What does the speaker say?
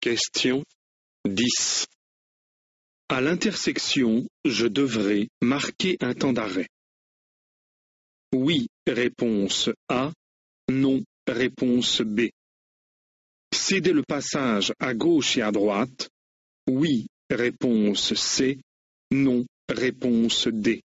Question 10. À l'intersection, je devrais marquer un temps d'arrêt. Oui, réponse A. Non, réponse B. Céder le passage à gauche et à droite. Oui, réponse C. Non, réponse D.